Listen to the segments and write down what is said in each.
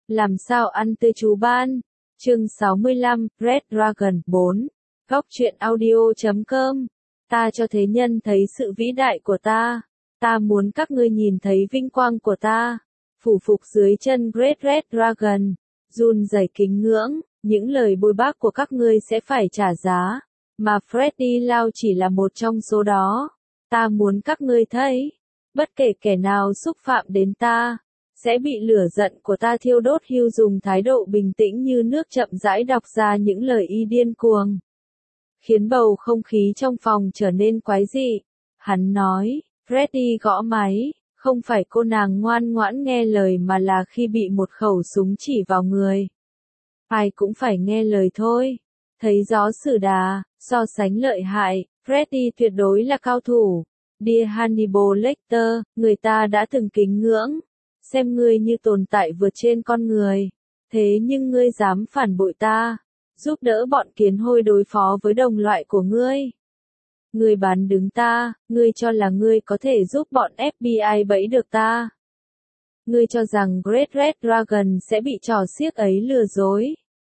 Làm sao ăn tươi chú ban? Chương 65, Red Dragon 4. Góc truyện audio.com. Ta cho thế nhân thấy sự vĩ đại của ta. Ta muốn các ngươi nhìn thấy vinh quang của ta. Phủ phục dưới chân Red Dragon. Run rẩy kính ngưỡng. Những lời bôi bác của các ngươi sẽ phải trả giá. Mà Freddy Lau chỉ là một trong số đó. Ta muốn các ngươi thấy. Bất kể kẻ nào xúc phạm đến ta. Sẽ bị lửa giận của ta thiêu đốt. Hugh dùng thái độ bình tĩnh như nước chậm rãi đọc ra những lời y điên cuồng. Khiến bầu không khí trong phòng trở nên quái dị. Hắn nói, Freddy gõ máy, không phải cô nàng ngoan ngoãn nghe lời mà là khi bị một khẩu súng chỉ vào người. Ai cũng phải nghe lời thôi. Thấy gió xử đà, so sánh lợi hại, Freddy tuyệt đối là cao thủ. Dear Hannibal Lecter, người ta đã từng kính ngưỡng. Xem ngươi như tồn tại vượt trên con người. Thế nhưng ngươi dám phản bội ta. Giúp đỡ bọn kiến hôi đối phó với đồng loại của ngươi. Ngươi bán đứng ta, ngươi cho là ngươi có thể giúp bọn FBI bẫy được ta. Ngươi cho rằng Red Dragon sẽ bị trò xiếc ấy lừa dối.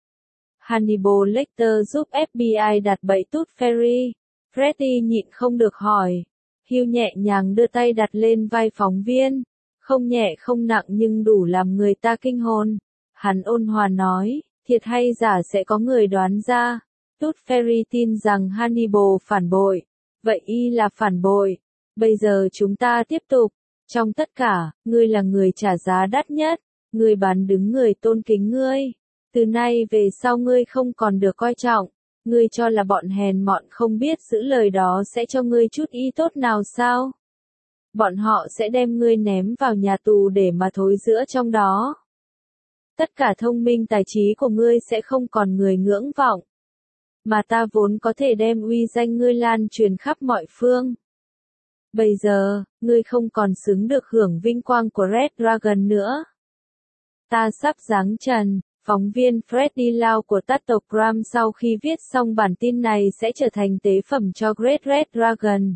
Hannibal Lecter giúp FBI đặt bẫy Tooth Fairy. Freddy nhịn không được hỏi. Hugh nhẹ nhàng đưa tay đặt lên vai phóng viên. Không nhẹ không nặng nhưng đủ làm người ta kinh hồn. Hắn ôn hòa nói, thiệt hay giả sẽ có người đoán ra. Tooth Fairy tin rằng Hannibal phản bội. Vậy y là phản bội. Bây giờ chúng ta tiếp tục. Trong tất cả, ngươi là người trả giá đắt nhất. Ngươi bán đứng người tôn kính ngươi. Từ nay về sau ngươi không còn được coi trọng. Ngươi cho là bọn hèn mọn không biết giữ lời đó sẽ cho ngươi chút ý tốt nào sao? Bọn họ sẽ đem ngươi ném vào nhà tù để mà thối rữa trong đó. Tất cả thông minh tài trí của ngươi sẽ không còn người ngưỡng vọng. Mà ta vốn có thể đem uy danh ngươi lan truyền khắp mọi phương. Bây giờ, ngươi không còn xứng được hưởng vinh quang của Red Dragon nữa. Ta sắp giáng trần. Phóng viên Freddy Lau của Tatogram sau khi viết xong bản tin này sẽ trở thành tế phẩm cho Red Dragon.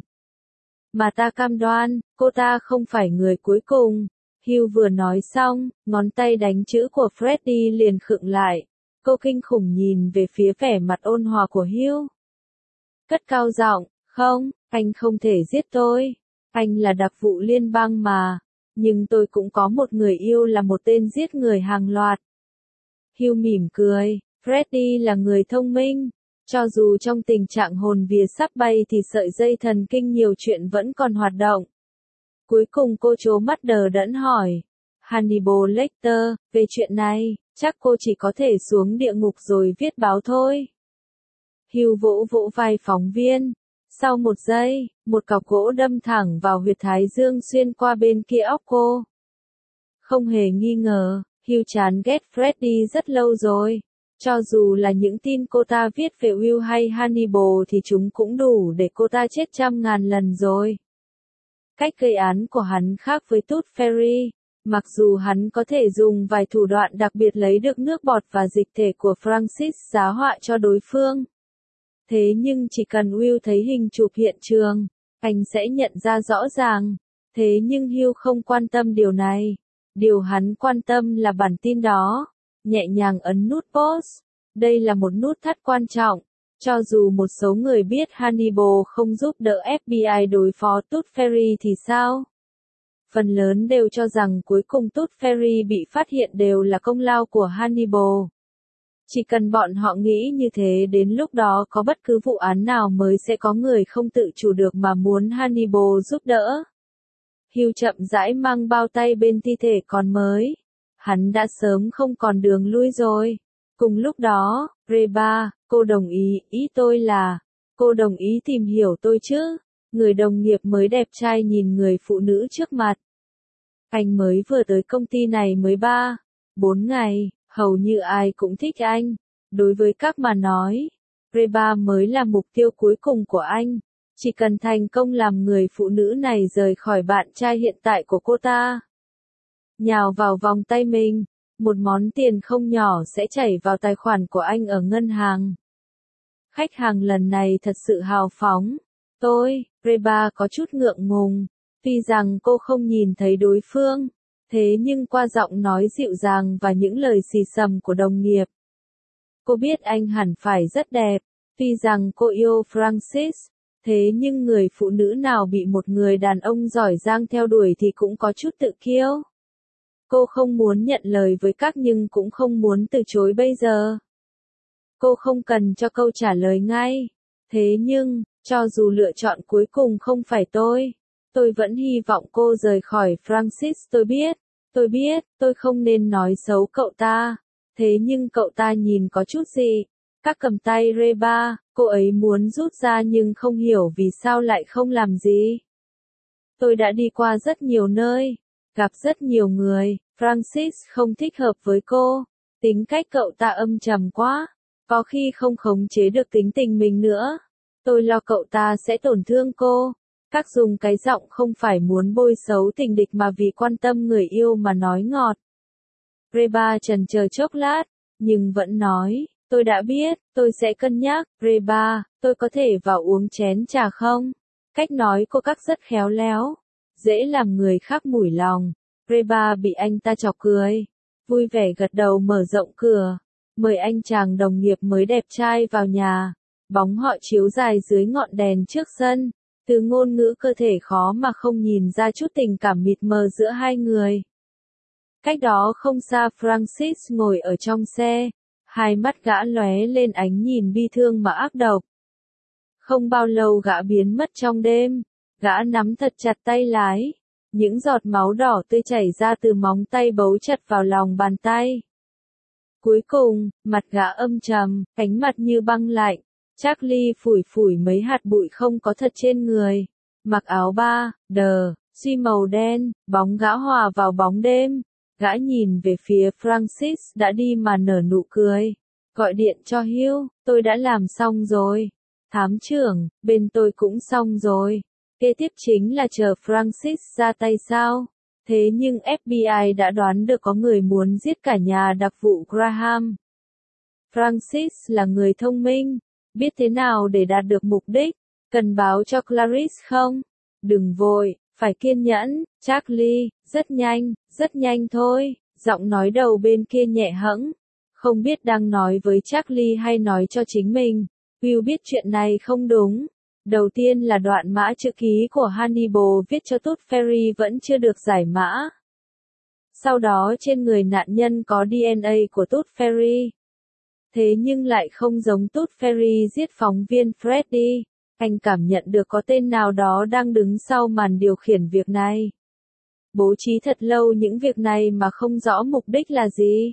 Mà ta cam đoan, cô ta không phải người cuối cùng. Hugh vừa nói xong, ngón tay đánh chữ của Freddy liền khựng lại. Cô kinh khủng nhìn về phía vẻ mặt ôn hòa của Hugh. Cất cao giọng, không, anh không thể giết tôi. Anh là đặc vụ liên bang mà. Nhưng tôi cũng có một người yêu là một tên giết người hàng loạt. Hugh mỉm cười, Freddy là người thông minh. Cho dù trong tình trạng hồn vía sắp bay thì sợi dây thần kinh nhiều chuyện vẫn còn hoạt động. Cuối cùng cô trố mắt đờ đẫn hỏi. Hannibal Lecter, về chuyện này, chắc cô chỉ có thể xuống địa ngục rồi viết báo thôi. Hugh vỗ vỗ vai phóng viên. Sau một giây, một cọc gỗ đâm thẳng vào huyệt thái dương xuyên qua bên kia óc cô. Không hề nghi ngờ, Hugh chán ghét Freddy rất lâu rồi. Cho dù là những tin cô ta viết về Will hay Hannibal thì chúng cũng đủ để cô ta chết trăm ngàn lần rồi. Cách gây án của hắn khác với Tooth Fairy. Mặc dù hắn có thể dùng vài thủ đoạn đặc biệt lấy được nước bọt và dịch thể của Francis giá họa cho đối phương. Thế nhưng chỉ cần Will thấy hình chụp hiện trường, anh sẽ nhận ra rõ ràng. Thế nhưng Hugh không quan tâm điều này. Điều hắn quan tâm là bản tin đó. Nhẹ nhàng ấn nút post. Đây là một nút thắt quan trọng. Cho dù một số người biết Hannibal không giúp đỡ FBI đối phó Tooth Fairy thì sao? Phần lớn đều cho rằng cuối cùng Tooth Fairy bị phát hiện đều là công lao của Hannibal. Chỉ cần bọn họ nghĩ như thế đến lúc đó có bất cứ vụ án nào mới sẽ có người không tự chủ được mà muốn Hannibal giúp đỡ. Hugh chậm rãi mang bao tay bên thi thể còn mới. Hắn đã sớm không còn đường lui rồi. Cùng lúc đó, Reba, cô đồng ý tôi là, cô đồng ý tìm hiểu tôi chứ. Người đồng nghiệp mới đẹp trai nhìn người phụ nữ trước mặt. Anh mới vừa tới công ty này mới 4 ngày, hầu như ai cũng thích anh. Đối với các mà nói, Reba mới là mục tiêu cuối cùng của anh. Chỉ cần thành công làm người phụ nữ này rời khỏi bạn trai hiện tại của cô ta. Nhào vào vòng tay mình, một món tiền không nhỏ sẽ chảy vào tài khoản của anh ở ngân hàng. Khách hàng lần này thật sự hào phóng. Reba có chút ngượng ngùng, tuy rằng cô không nhìn thấy đối phương. Thế nhưng qua giọng nói dịu dàng và những lời xì xầm của đồng nghiệp, cô biết anh hẳn phải rất đẹp. Tuy rằng cô yêu Francis, thế nhưng người phụ nữ nào bị một người đàn ông giỏi giang theo đuổi thì cũng có chút tự kiêu. Cô không muốn nhận lời với các nhưng cũng không muốn từ chối bây giờ. Cô không cần cho câu trả lời ngay. Thế nhưng, cho dù lựa chọn cuối cùng không phải tôi vẫn hy vọng cô rời khỏi Francis. Tôi biết, tôi không nên nói xấu cậu ta. Thế nhưng cậu ta nhìn có chút gì. Các cầm tay Reba, cô ấy muốn rút ra nhưng không hiểu vì sao lại không làm gì. Tôi đã đi qua rất nhiều nơi, gặp rất nhiều người, Francis không thích hợp với cô. Tính cách cậu ta âm trầm quá, có khi không khống chế được tính tình mình nữa. Tôi lo cậu ta sẽ tổn thương cô. Các dùng cái giọng không phải muốn bôi xấu tình địch mà vì quan tâm người yêu mà nói ngọt. Reba chần chờ chốc lát, nhưng vẫn nói, tôi đã biết, tôi sẽ cân nhắc. Reba, tôi có thể vào uống chén trà không? Cách nói cô các rất khéo léo, dễ làm người khác mủi lòng. Reba bị anh ta chọc cười, vui vẻ gật đầu mở rộng cửa, mời anh chàng đồng nghiệp mới đẹp trai vào nhà. Bóng họ chiếu dài dưới ngọn đèn trước sân, từ ngôn ngữ cơ thể khó mà không nhìn ra chút tình cảm mịt mờ giữa hai người. Cách đó không xa Francis ngồi ở trong xe, hai mắt gã lóe lên ánh nhìn bi thương mà ác độc. Không bao lâu gã biến mất trong đêm, gã nắm thật chặt tay lái, những giọt máu đỏ tươi chảy ra từ móng tay bấu chặt vào lòng bàn tay. Cuối cùng, mặt gã âm trầm, ánh mặt như băng lạnh. Charlie phủi phủi mấy hạt bụi không có thật trên người, mặc áo suy màu đen, bóng gã hòa vào bóng đêm. Gã nhìn về phía Francis đã đi mà nở nụ cười. Gọi điện cho Hugh, tôi đã làm xong rồi. Thám trưởng, bên tôi cũng xong rồi. Kế tiếp chính là chờ Francis ra tay sao? Thế nhưng FBI đã đoán được có người muốn giết cả nhà đặc vụ Graham. Francis là người thông minh, biết thế nào để đạt được mục đích. Cần báo cho Clarice không? Đừng vội, phải kiên nhẫn. Charlie, rất nhanh thôi. Giọng nói đầu bên kia nhẹ hẫng. Không biết đang nói với Charlie hay nói cho chính mình. Will biết chuyện này không đúng. Đầu tiên là đoạn mã chữ ký của Hannibal viết cho Tooth Fairy vẫn chưa được giải mã. Sau đó trên người nạn nhân có DNA của Tooth Fairy. Thế nhưng lại không giống Tooth Fairy giết phóng viên Freddy. Anh cảm nhận được có tên nào đó đang đứng sau màn điều khiển việc này. Bố trí thật lâu những việc này mà không rõ mục đích là gì.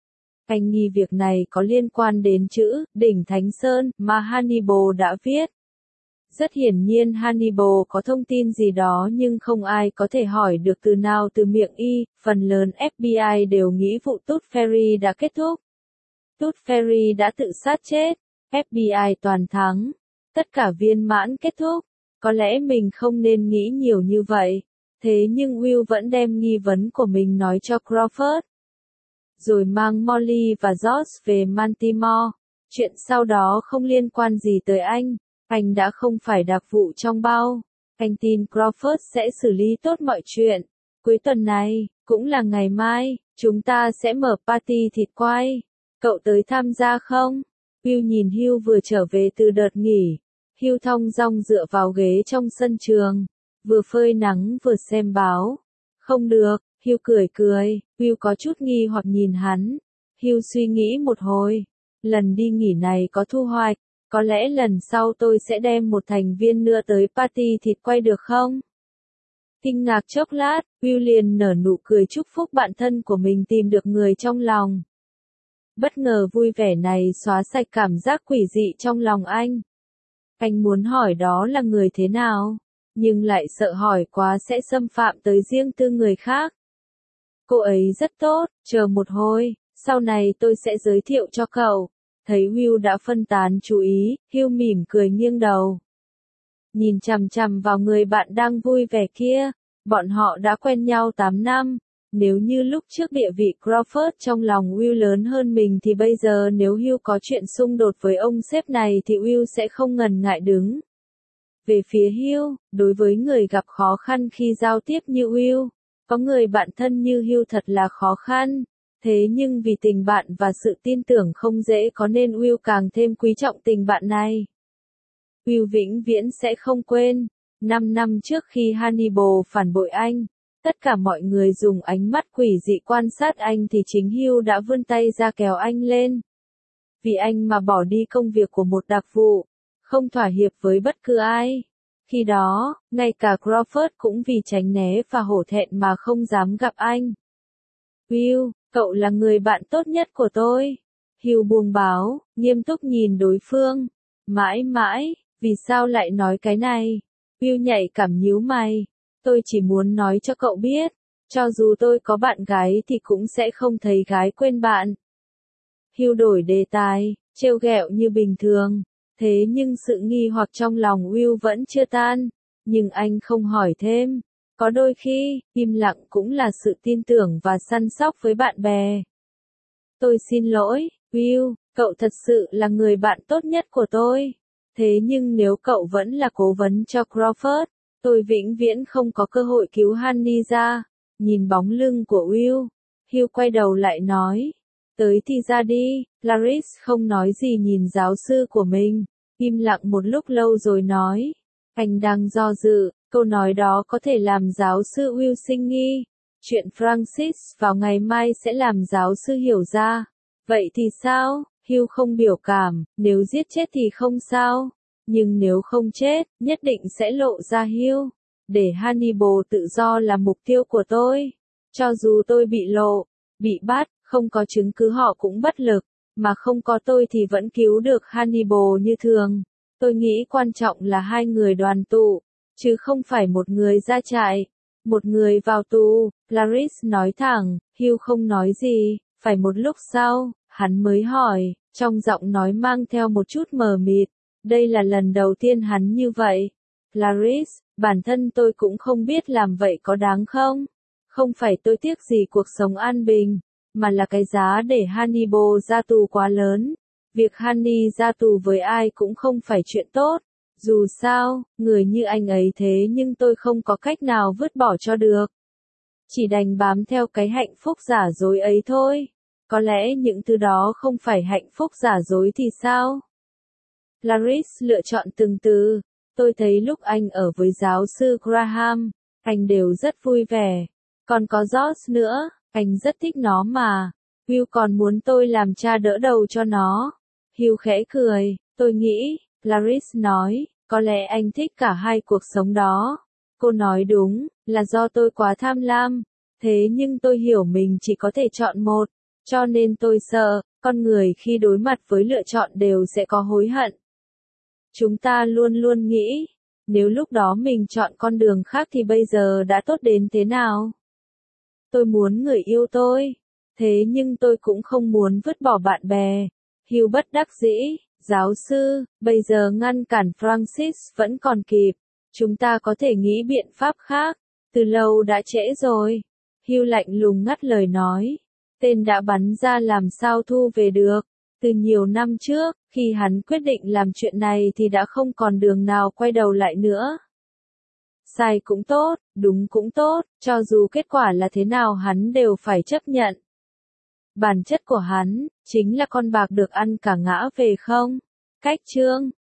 Anh nghi việc này có liên quan đến chữ Đỉnh Thánh Sơn mà Hannibal đã viết. Rất hiển nhiên Hannibal có thông tin gì đó nhưng không ai có thể hỏi được từ nào từ miệng y. Phần lớn FBI đều nghĩ vụ Tooth Fairy đã kết thúc. Tooth Fairy đã tự sát chết. FBI toàn thắng. Tất cả viên mãn kết thúc. Có lẽ mình không nên nghĩ nhiều như vậy. Thế nhưng Will vẫn đem nghi vấn của mình nói cho Crawford. Rồi mang Molly và George về Baltimore. Chuyện sau đó không liên quan gì tới anh. Anh đã không phải đặc vụ trong bao. Anh tin Crawford sẽ xử lý tốt mọi chuyện. Cuối tuần này, cũng là ngày mai, chúng ta sẽ mở party thịt quay. Cậu tới tham gia không? Will nhìn Hugh vừa trở về từ đợt nghỉ. Hugh thong dong dựa vào ghế trong sân trường, vừa phơi nắng vừa xem báo. Không được, Hugh cười. Will có chút nghi hoặc nhìn hắn. Hugh suy nghĩ một hồi. Lần đi nghỉ này có thu hoạch. Có lẽ lần sau tôi sẽ đem một thành viên nữa tới party thịt quay được không? Kinh ngạc chốc lát, Will liền nở nụ cười chúc phúc bạn thân của mình tìm được người trong lòng. Bất ngờ vui vẻ này xóa sạch cảm giác quỷ dị trong lòng anh. Anh muốn hỏi đó là người thế nào, nhưng lại sợ hỏi quá sẽ xâm phạm tới riêng tư người khác. Cô ấy rất tốt, chờ một hồi, sau này tôi sẽ giới thiệu cho cậu. Thấy Will đã phân tán chú ý, Hugh mỉm cười nghiêng đầu. Nhìn chằm chằm vào người bạn đang vui vẻ kia, bọn họ đã quen nhau 8 năm. Nếu như lúc trước địa vị Crawford trong lòng Will lớn hơn mình thì bây giờ nếu Hugh có chuyện xung đột với ông sếp này thì Will sẽ không ngần ngại đứng về phía Hugh. Đối với người gặp khó khăn khi giao tiếp như Will, Có người bạn thân như Hugh thật là khó khăn. Thế nhưng vì tình bạn và sự tin tưởng không dễ có nên Will càng thêm quý trọng tình bạn này. Will vĩnh viễn sẽ không quên. 5 năm trước khi Hannibal phản bội anh, tất cả mọi người dùng ánh mắt quỷ dị quan sát anh thì chính Hugh đã vươn tay ra kéo anh lên. Vì anh mà bỏ đi công việc của một đặc vụ, không thỏa hiệp với bất cứ ai. Khi đó, ngay cả Crawford cũng vì tránh né và hổ thẹn mà không dám gặp anh. Will, cậu là người bạn tốt nhất của tôi. Hugh buông báo, nghiêm túc nhìn đối phương. Mãi mãi, vì sao lại nói cái này? Will nhạy cảm nhíu mày. Tôi chỉ muốn nói cho cậu biết, cho dù tôi có bạn gái thì cũng sẽ không thấy gái quên bạn. Hugh đổi đề tài, trêu ghẹo như bình thường. Thế nhưng sự nghi hoặc trong lòng Will vẫn chưa tan. Nhưng anh không hỏi thêm. Có đôi khi, im lặng cũng là sự tin tưởng và săn sóc với bạn bè. Tôi xin lỗi, Will, cậu thật sự là người bạn tốt nhất của tôi. Thế nhưng nếu cậu vẫn là cố vấn cho Crawford, tôi vĩnh viễn không có cơ hội cứu Honey ra. Nhìn bóng lưng của Will, Hugh quay đầu lại nói. Tới thì ra đi. Clarice không nói gì nhìn giáo sư của mình, im lặng một lúc lâu rồi nói. Anh đang do dự, câu nói đó có thể làm giáo sư Will sinh nghi. Chuyện Francis vào ngày mai sẽ làm giáo sư hiểu ra. Vậy thì sao? Hugh không biểu cảm, nếu giết chết thì không sao. Nhưng nếu không chết, nhất định sẽ lộ ra Hugh. Để Hannibal tự do là mục tiêu của tôi. Cho dù tôi bị lộ, bị bắt, không có chứng cứ họ cũng bất lực. Mà không có tôi thì vẫn cứu được Hannibal như thường. Tôi nghĩ quan trọng là hai người đoàn tụ, chứ không phải một người ra trại, một người vào tù. Clarice nói thẳng. Hugh không nói gì. Phải một lúc sau, hắn mới hỏi, trong giọng nói mang theo một chút mờ mịt. Đây là lần đầu tiên hắn như vậy. Clarice, bản thân tôi cũng không biết làm vậy có đáng không? Không phải tôi tiếc gì cuộc sống an bình, mà là cái giá để Hannibal ra tù quá lớn. Việc Honey ra tù với ai cũng không phải chuyện tốt. Dù sao, người như anh ấy thế nhưng tôi không có cách nào vứt bỏ cho được. Chỉ đành bám theo cái hạnh phúc giả dối ấy thôi. Có lẽ những thứ đó không phải hạnh phúc giả dối thì sao? Clarice lựa chọn từng từ. Tôi thấy lúc anh ở với giáo sư Graham, anh đều rất vui vẻ. Còn có George nữa, anh rất thích nó mà. Will còn muốn tôi làm cha đỡ đầu cho nó. Hugh khẽ cười, tôi nghĩ, Clarice nói, có lẽ anh thích cả hai cuộc sống đó. Cô nói đúng, là do tôi quá tham lam. Thế nhưng tôi hiểu mình chỉ có thể chọn một, cho nên tôi sợ, con người khi đối mặt với lựa chọn đều sẽ có hối hận. Chúng ta luôn luôn nghĩ, nếu lúc đó mình chọn con đường khác thì bây giờ đã tốt đến thế nào? Tôi muốn người yêu tôi, thế nhưng tôi cũng không muốn vứt bỏ bạn bè. Hugh bất đắc dĩ, giáo sư, bây giờ ngăn cản Francis vẫn còn kịp. Chúng ta có thể nghĩ biện pháp khác, từ lâu đã trễ rồi. Hugh lạnh lùng ngắt lời nói. Tên đã bắn ra làm sao thu về được. Từ nhiều năm trước, khi hắn quyết định làm chuyện này thì đã không còn đường nào quay đầu lại nữa. Sai cũng tốt, đúng cũng tốt, cho dù kết quả là thế nào hắn đều phải chấp nhận. Bản chất của hắn, chính là con bạc được ăn cả ngã về không? Cách chương